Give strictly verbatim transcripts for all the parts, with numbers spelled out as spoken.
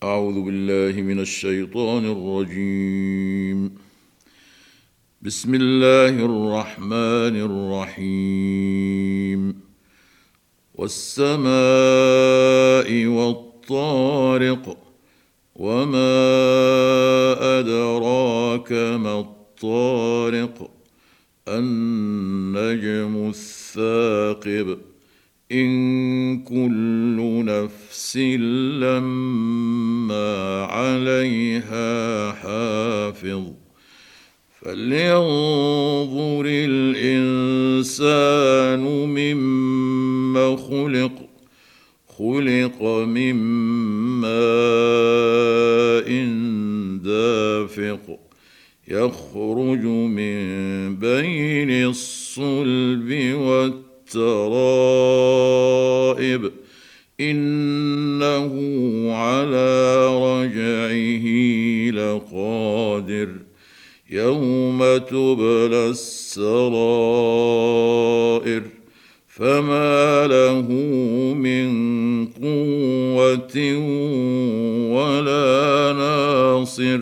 أعوذ بالله من الشيطان الرجيم. بسم الله الرحمن الرحيم. والسماء والطارق، وما أدراك ما الطارق، النجم الثاقب، إن كل نفس لما عليها حافظ، فلينظر الإنسان مما خلق خلق من ماء دافق، يخرج من بين الصلب والترائب، إنه على رجعه لقادر، يوم تبلى السرائر، فما له من قوة ولا ناصر،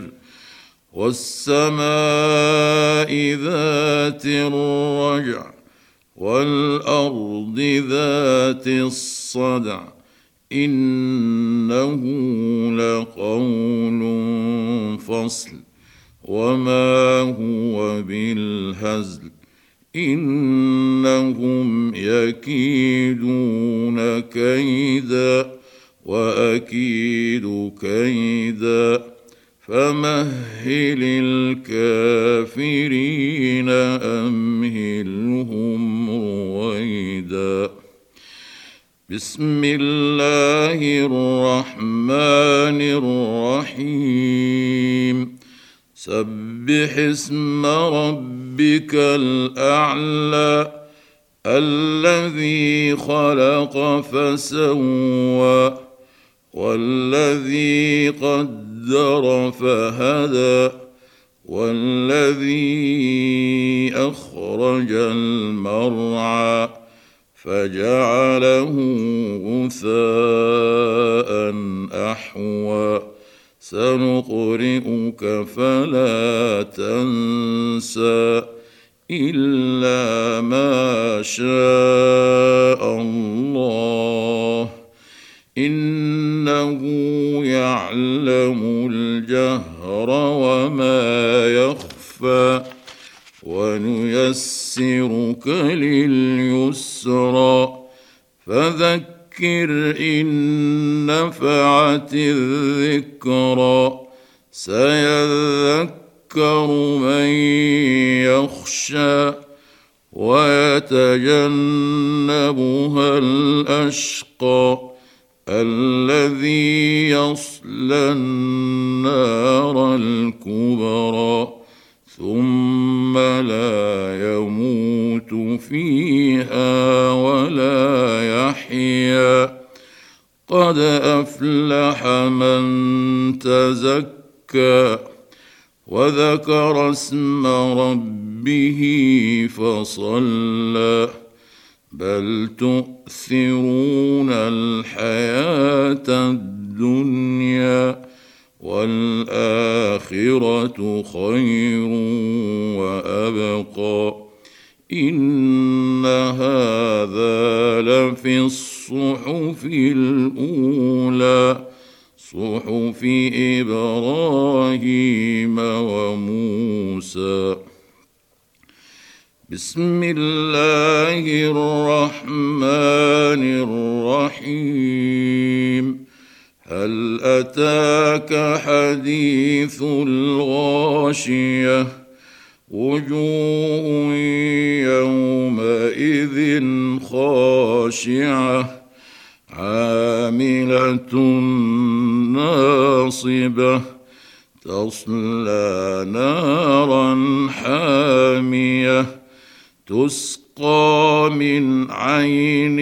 والسماء ذات الرجع، والأرض ذات الصدع، إنه لقول فصل، وما هو بالهزل، إنهم يكيدون كيدا وأكيد كيدا، فمهل الكافرين أمهلهم رويدا. بسم الله الرحمن الرحيم. سبح اسم ربك الأعلى، الذي خلق فسوى، والذي قدر فهدى، والذي أخرج المرعى فجعله غثاء أحوى، سنقرئك فلا تنسى إلا ما شاء الله، إنه يعلم الجهر وما يخفى، ونيسرك لليسرى، فذكر إن نفعت الذكرى، سيذكر من يخشى، ويتجنبها الأشقى، الذي يصلى النار الكبرى، ثم لا يموت فيها ولا يحيا، قد أفلح من تزكى، وذكر اسم ربه فصلى، بل تؤثرون الحياة الدنيا، والآخرة خير وأبقى، إن هذا لفي الصحف الأولى، صحف إبراهيم وموسى. بسم الله الرحمن الرحيم. هل أتاك حديث الغاشية، وجوه يومئذ خاشعة، عاملة ناصبة، تصلى نارا حامية، تسقى من عين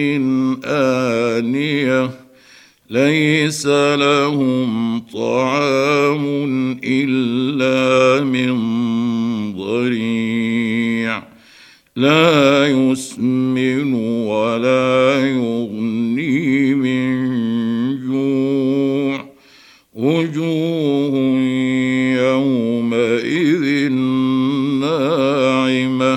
آنية، ليس لهم طعام إلا من ضريع، لا يسمن ولا يغني من جوع، وجوه يومئذ ناعمة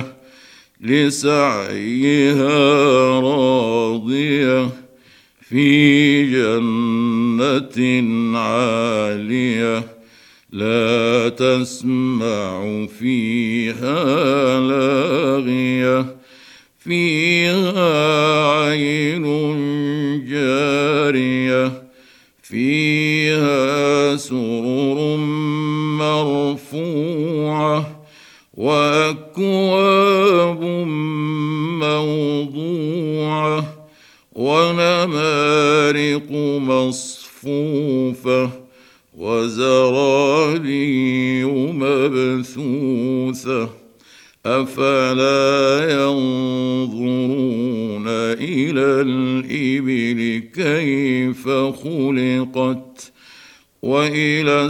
لسعيها راضية في جنة عالية لا تسمع فيها لاغية فيها عين جارية فيها سرر مرفوعة وأكواب موضوعة ونمارق مصفوفة وزرابي مبثوثة أفلا ينظرون إلى الإبل كيف خلقت وإلى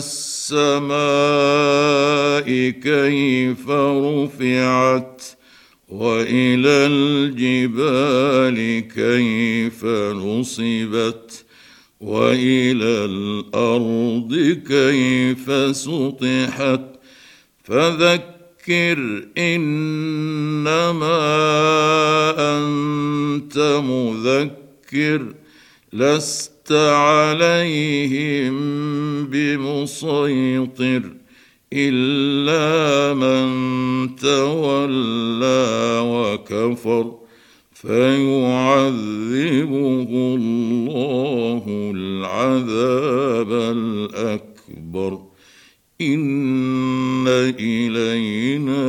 السماء كيف رفعت وإلى الجبال كيف نصبت وإلى الأرض كيف سطحت فذكر إنما أنت مذكر لست عليهم بمسيطر إلا من تولى وكفر فيعذبه الله العذاب الأكبر إن إلينا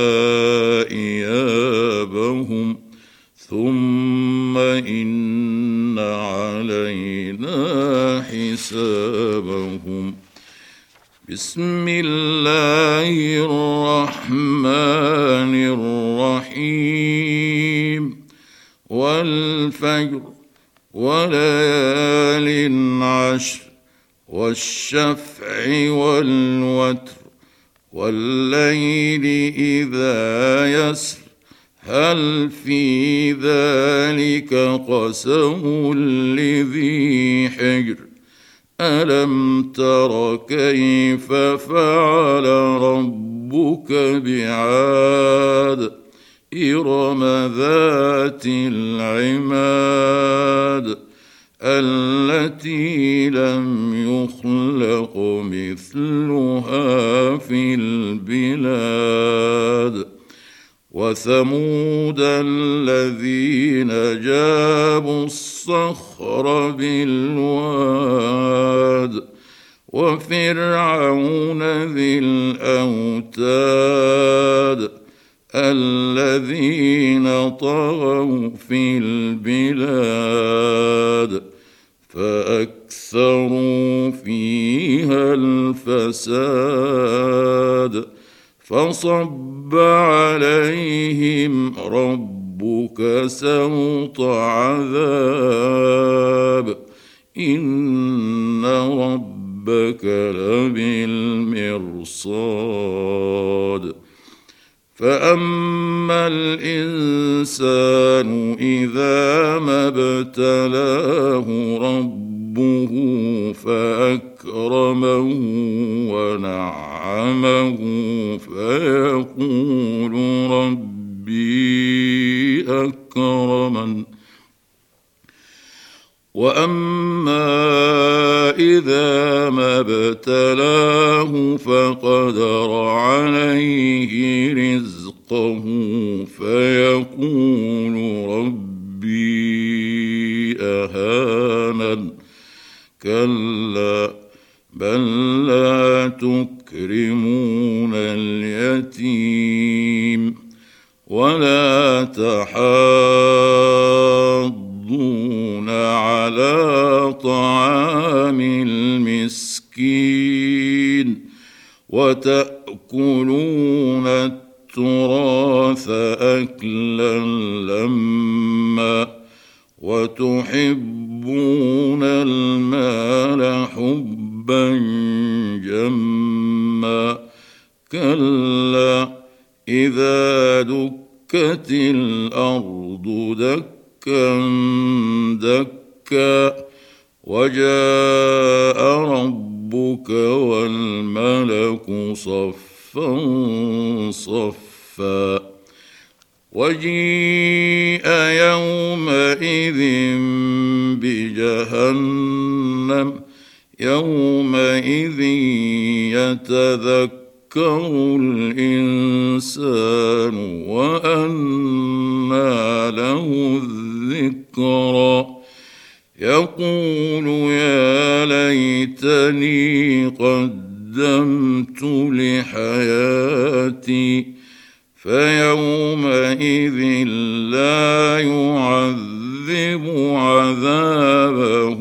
إيابهم ثم إن علينا حسابهم. بسم الله الرحمن الرحيم. والفجر وليال عشر والشفع والوتر والليل إذا يسر هل في ذلك قسم لذي حجر ألم تر كيف فعل ربك بعاد إرم ذات العماد التي لم يخلق مثلها في البلاد وثمود الذين جابوا الصخر بالواد وفرعون ذي الأوتاد الذين طغوا في البلاد فأكثروا فيها الفساد فصب عليهم ربك سوط عذاب إن ربك لبالمرصاد فأما الإنسان إذا ما ابتلاه ربه فأكرمه ونعمه فيقول ربي أكرمن وأما إذا ما ابتلاه فقدر عليه رزقه فيقول ربي أهانن كلا بل لا تكرمون اليتيم ولا تحاضون على طعام المسكين وتأكلون التراث أكلا لما وتحبون المال حبا جما كلا إذا دكت الأرض دكا دكا وجاء ربك ربك والملك صفا صفا وجيء يومئذ بجهنم يومئذ يتذكر الإنسان وأنى له الذكرى يقول يا ليتني قدمت لحياتي فيومئذ لا يعذب عذابه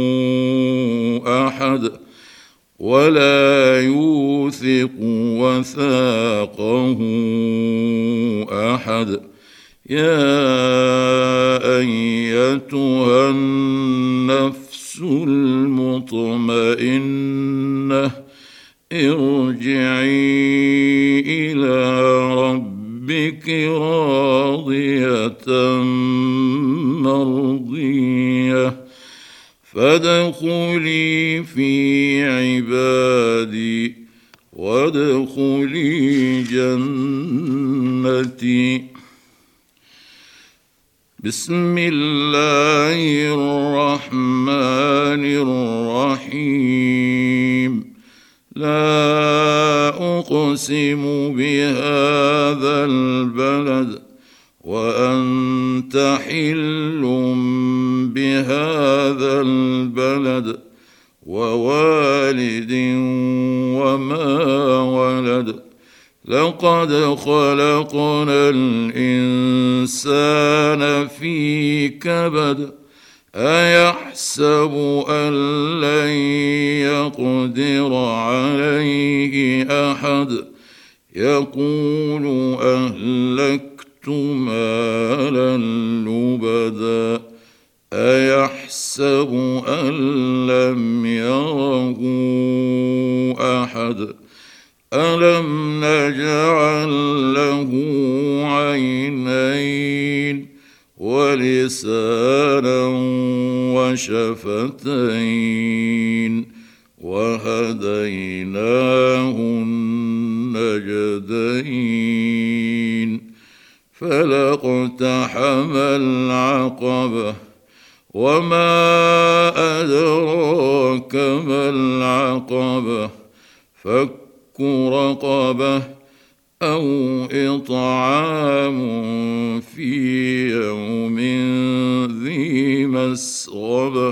أحد ولا يوثق وثاقه أحد يا أيتها النفس المطمئنة ارجعي إلى ربك راضية مرضية فادخلي في عبادي وادخلي جنتي. بسم الله الرحمن الرحيم. لا أقسم بهذا البلد وأنت حل بهذا البلد ووالد وما ولد لقد خلقنا الإنسان في كبد أيحسب أن لن يقدر عليه أحد يقول أهلكت مالا لبدا أيحسب أن لم يره أحد ألم نجعل له عينين ولسانا وشفتين وهديناه النجدين فلاقتحم العقبة وما أدراك ما العقبة فك رقبة أو إطعام في يوم ذي مسغبة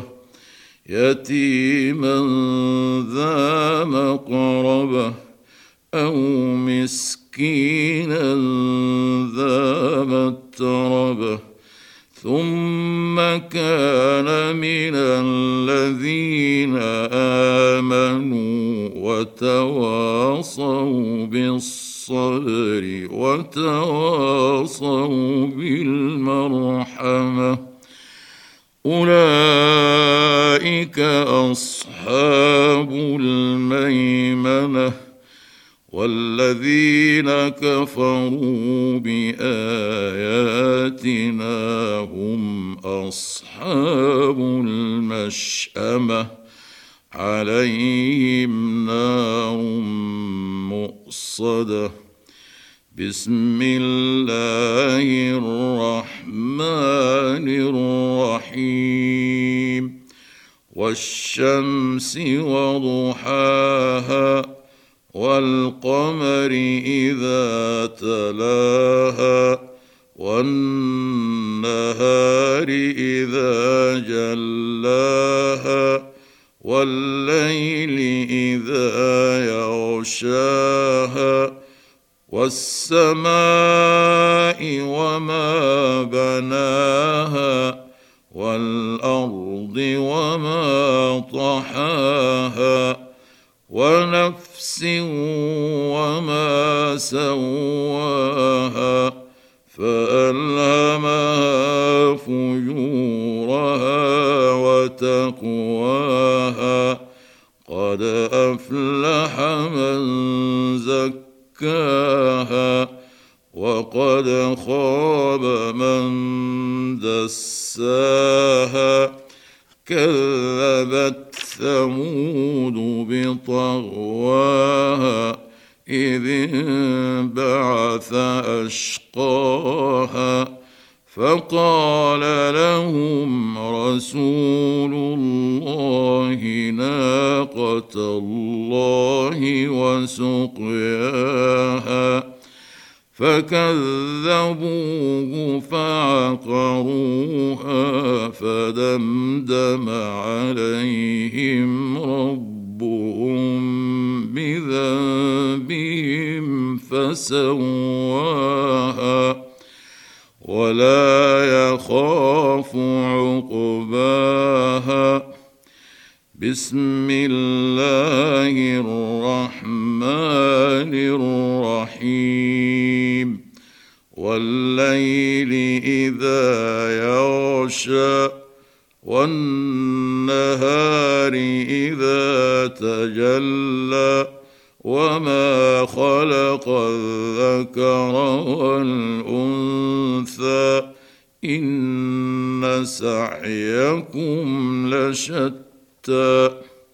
يتيما ذا مقربة أو مسكينا ذا متربة ثم كان من الذين آمنوا وتواصوا بالصبر وتواصوا بالمرحمة أولئك أصحاب الميمنة والذين كفروا بآياتنا هم أصحاب المشأمة عليهم نار مؤصدة. بسم الله الرحمن الرحيم. والشمس وضحاها والقمر إذا تلاها والنهار إذا جلاها والليل إذا يغشاها والسماء وما بناها والأرض وما طحاها ونفس وما سواها فألهمها فجورها وتقواها قد أفلح من زكاها وقد خاب من دساها كذبت ثمود بطغواها إذ انبعث أشقاها فقال لهم رسول الله ناقة الله وسقياها فكذبوه فعقروها فدمدم عليهم ربهم بذنبهم فسواها ولا يخاف عقباها. بسم الله الرحمن الرحيم. والليل إذا يغشى والنهار إذا تجلى وما خلق الذكر والأنثى إن سعيكم لشتى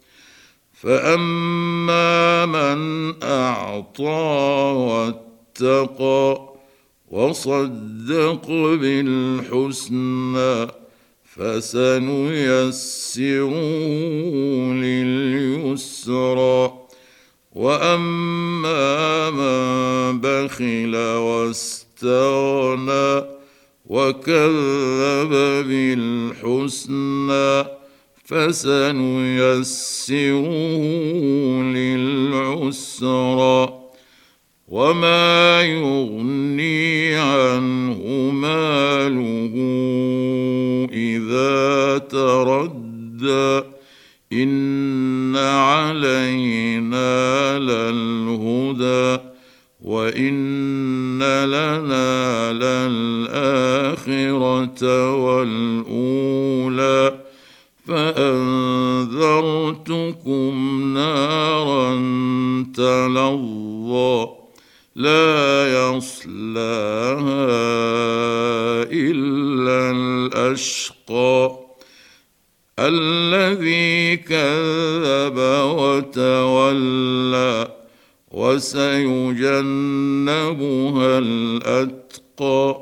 فأما من أعطى واتقى وصدق بالحسنى فسنيسره لليسرى وأما من بخل واستغنى وكذب بالحسنى فسنيسره للعسرى وما يغني عنه ماله إذا تردى إن علينا للهدى وإن لنا للآخرة والأولى فأنذرتكم نارا تلظى لا يصلاها إلا الأشقى الذي كذب وتولى وسيجنبها الأتقى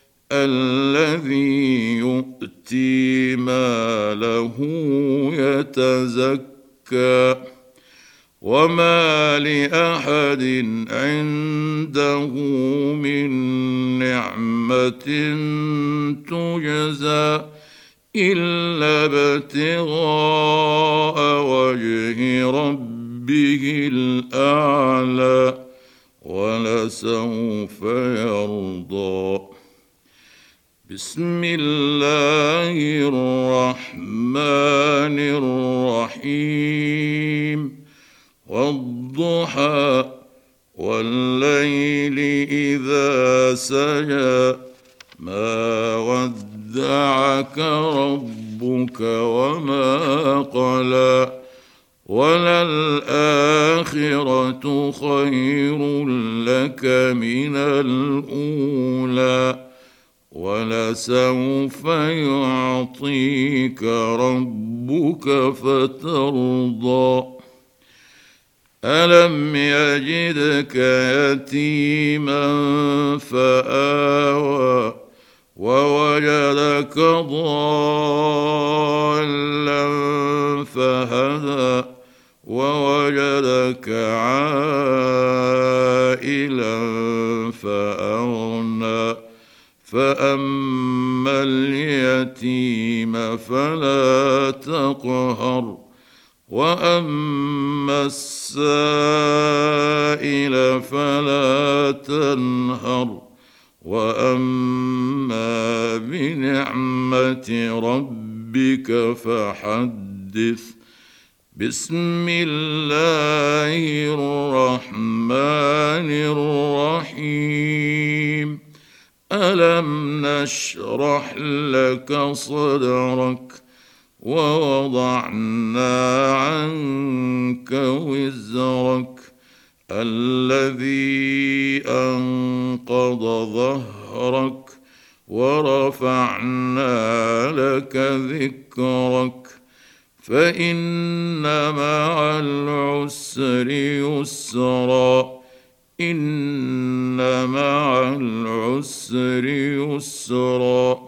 الذي يؤتي ماله يتزكى وما لأحد عنده من نعمة تجزى إلا ابتغاء وجه ربه الأعلى ولسوف يرضى. بسم الله الرحمن الرحيم. والضحى والليل إذا سجى ما ودعك ربك وما قلى وللآخرة خير لك من الأولى ولسوف يعطيك ربك فترضى. ألم يجدك يتيما فآوى ووجدك ضالا فهدى ووجدك عائلا فأغنى فأما اليتيم فلا تقهر وأما السائل فلا تنهر وأما بنعمة ربك فحدث. بسم الله الرحمن الرحيم. ألم نشرح لك صدرك ووضعنا عنك وزرك الذي أنقض ظهرك ورفعنا لك ذكرك فإن مع العسر يسرا إن مع العسر يسرا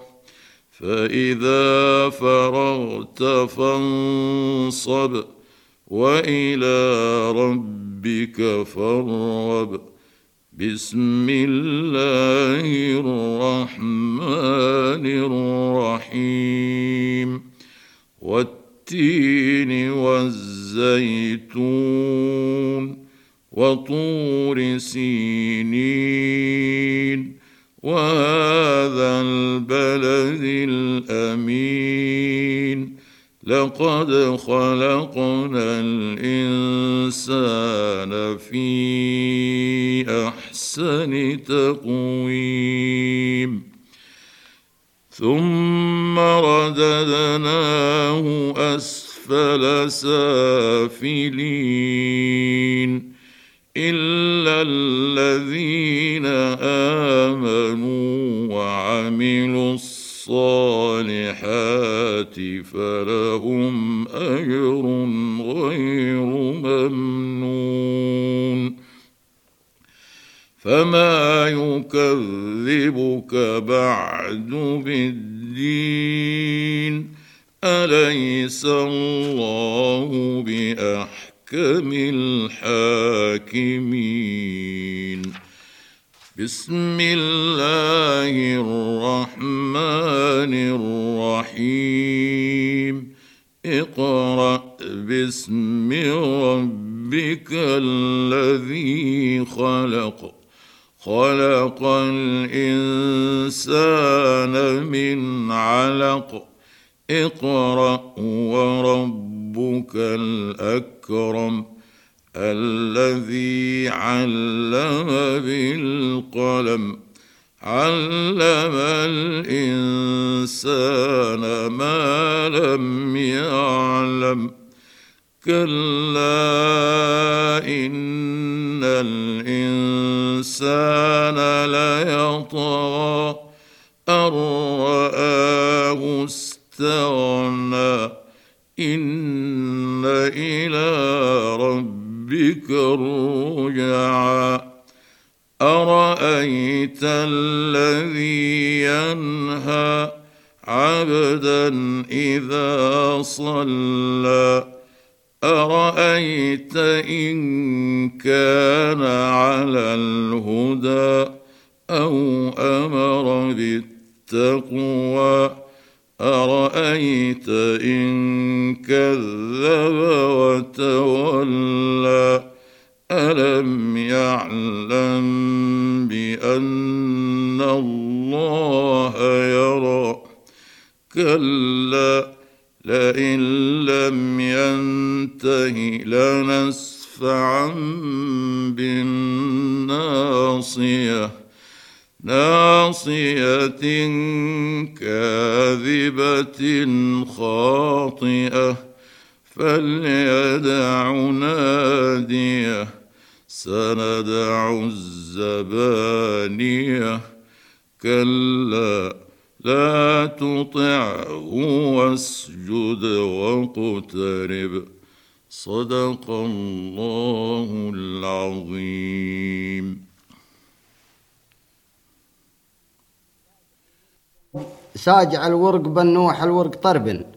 فإذا فرغت فانصب وإلى ربك فارغب بسم الله الرحمن الرحيم والتين والزيتون وطور سينين وهذا البلد الأمين لقد خلقنا الإنسان في أحسن تقويم ثم رددناه أسفل سافلين إلا الذين آمنوا وعملوا الصالحات فلهم أجر غير ممنون فما يكذبك بعد بالدين أليس الله بأحكم الحاكمين بسم الله الرحمن الرحيم اقرأ باسم ربك الذي خلق خلق الإنسان من علق اقرأ وربك الأكرم الذي علم بالقلم علم الإنسان ما لم يعلم كلا إن الإنسان ليطغى أن رآه استغنى إن إلى ربك الرجعى أرأيت الذي ينهى عبدا إذا صلى أرأيت إن كان على الهدى أو أمر بالتقوى أرأيت إن كذب وتولى ألم يعلم بأن الله يرى كلا لئن لم ينته لنسفعا بالناصية ناصية كاذبة خاطئة فليدع ناديه سندع الزبانية كلا لا تطعه واسجد واقترب صدق الله العظيم. ساجع الورق بنوح الورق طرب